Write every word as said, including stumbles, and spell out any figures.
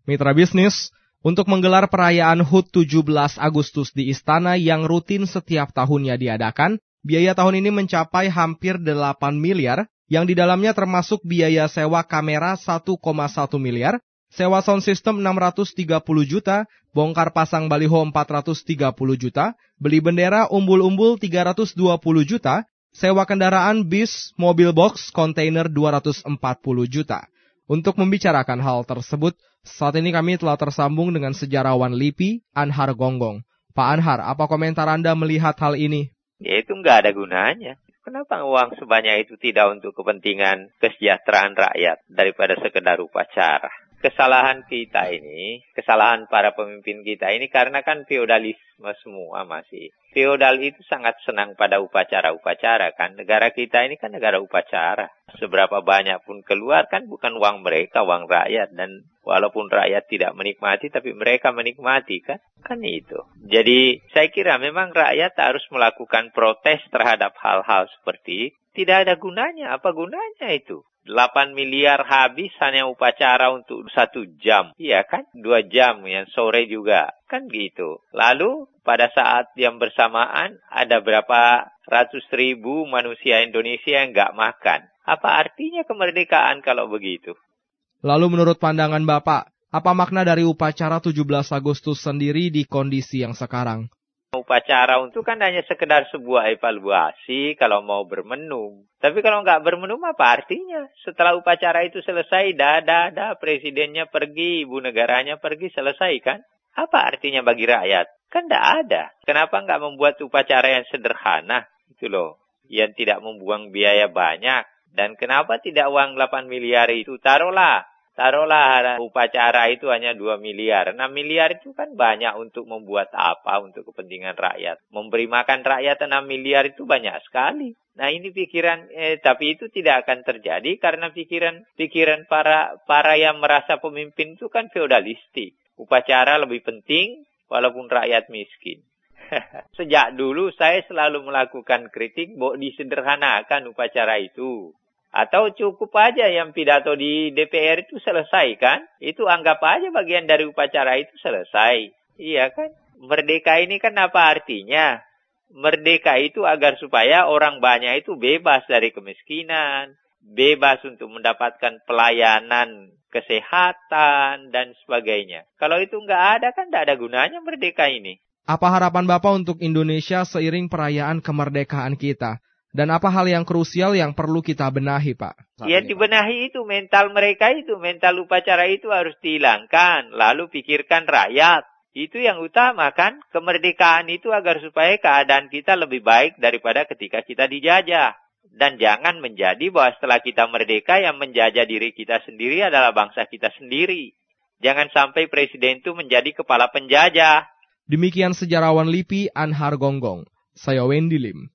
Mitra bisnis, untuk menggelar perayaan H U T tujuh belas Agustus di Istana yang rutin setiap tahunnya diadakan, biaya tahun ini mencapai hampir delapan miliar, yang di dalamnya termasuk biaya sewa kamera satu koma satu miliar, sewa sound system enam ratus tiga puluh juta, bongkar pasang baliho empat ratus tiga puluh juta, beli bendera umbul-umbul tiga ratus dua puluh juta, sewa kendaraan bis, mobil box, kontainer dua ratus empat puluh juta. Untuk membicarakan hal tersebut, saat ini kami telah tersambung dengan sejarawan LIPI, Anhar Gonggong. Pak Anhar, apa komentar Anda melihat hal ini? Ya itu nggak ada gunanya. Kenapa uang sebanyak itu tidak untuk kepentingan kesejahteraan rakyat daripada sekedar upacara? Kesalahan kita ini, kesalahan para pemimpin kita ini karena kan feodalisme semua masih. Feodal itu sangat senang pada upacara-upacara kan. Negara kita ini kan negara upacara. Seberapa banyak pun keluar kan bukan uang mereka, uang rakyat. Dan walaupun rakyat tidak menikmati, tapi mereka menikmati kan. Kan itu. Jadi saya kira memang rakyat harus melakukan protes terhadap hal-hal seperti tidak ada gunanya. Apa gunanya itu? delapan miliar habis hanya upacara untuk satu jam. Iya kan? Dua jam yang sore juga. Kan gitu. Lalu pada saat yang bersamaan ada berapa ratus ribu manusia Indonesia yang nggak makan. Apa artinya kemerdekaan kalau begitu? Lalu menurut pandangan Bapak, apa makna dari upacara tujuh belas Agustus sendiri di kondisi yang sekarang? Upacara untuk kan hanya sekedar sebuah evaluasi kalau mau bermenum. Tapi kalau nggak bermenum apa artinya? Setelah upacara itu selesai, dah, dah, dah, presidennya pergi, ibu negaranya pergi, selesai kan? Apa artinya bagi rakyat? Kan nggak ada. Kenapa nggak membuat upacara yang sederhana? Itu loh, yang tidak membuang biaya banyak. Dan kenapa tidak uang delapan miliar itu? Taruhlah. Taruhlah upacara itu hanya dua miliar. enam miliar itu kan banyak untuk membuat apa untuk kepentingan rakyat. Memberi makan rakyat enam miliar itu banyak sekali. Nah ini pikiran, eh, tapi itu tidak akan terjadi karena pikiran pikiran para para yang merasa pemimpin itu kan feodalistik. Upacara lebih penting walaupun rakyat miskin. Sejak dulu saya selalu melakukan kritik bahwa disederhanakan upacara itu. Atau cukup aja yang pidato di D P R itu selesai kan? Itu anggap aja bagian dari upacara itu selesai. Iya kan? Merdeka ini kan apa artinya? Merdeka itu agar supaya orang banyak itu bebas dari kemiskinan. Bebas untuk mendapatkan pelayanan kesehatan dan sebagainya. Kalau itu nggak ada kan nggak ada gunanya merdeka ini. Apa harapan Bapak untuk Indonesia seiring perayaan kemerdekaan kita? Dan apa hal yang krusial yang perlu kita benahi, Pak? Yang dibenahi itu mental mereka itu, mental upacara itu harus dihilangkan. Lalu pikirkan rakyat. Itu yang utama kan, kemerdekaan itu agar supaya keadaan kita lebih baik daripada ketika kita dijajah. Dan jangan menjadi bahwa setelah kita merdeka yang menjajah diri kita sendiri adalah bangsa kita sendiri. Jangan sampai presiden itu menjadi kepala penjajah. Demikian sejarawan LIPI Anhar Gonggong. Saya Wendy Lim.